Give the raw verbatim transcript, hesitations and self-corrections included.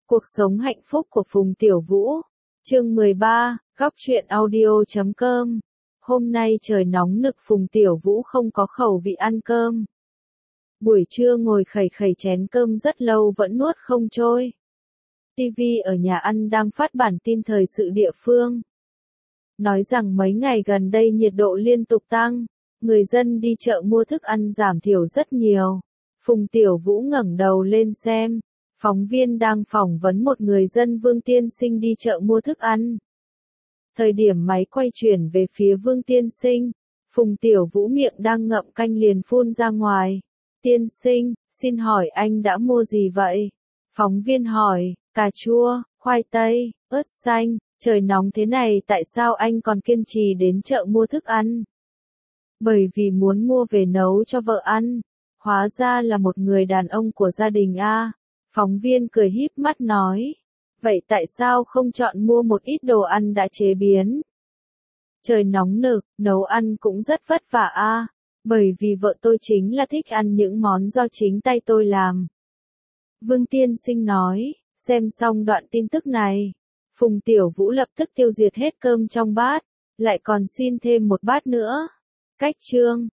Cuộc sống hạnh phúc của Phùng Tiểu Vũ. Chương mười ba, góc truyện audio chấm com. Hôm nay trời nóng nực, Phùng Tiểu Vũ không có khẩu vị ăn cơm. Buổi trưa ngồi khẩy khẩy chén cơm rất lâu vẫn nuốt không trôi. ti vi ở nhà ăn đang phát bản tin thời sự địa phương. Nói rằng mấy ngày gần đây nhiệt độ liên tục tăng, người dân đi chợ mua thức ăn giảm thiểu rất nhiều. Phùng Tiểu Vũ ngẩng đầu lên xem. Phóng viên đang phỏng vấn một người dân Vương Tiên Sinh đi chợ mua thức ăn. Thời điểm máy quay chuyển về phía Vương Tiên Sinh, Phùng Tiểu Vũ miệng đang ngậm canh liền phun ra ngoài. Tiên sinh, xin hỏi anh đã mua gì vậy? Phóng viên hỏi, cà chua, khoai tây, ớt xanh, trời nóng thế này tại sao anh còn kiên trì đến chợ mua thức ăn? Bởi vì muốn mua về nấu cho vợ ăn. Hóa ra là một người đàn ông của gia đình a. Phóng viên cười híp mắt nói. Vậy tại sao không chọn mua một ít đồ ăn đã chế biến? Trời nóng nực, nấu ăn cũng rất vất vả a. Bởi vì vợ tôi chính là thích ăn những món do chính tay tôi làm. Vương Tiên Sinh nói, xem xong đoạn tin tức này. Phùng Tiểu Vũ lập tức tiêu diệt hết cơm trong bát, lại còn xin thêm một bát nữa. Cách chương.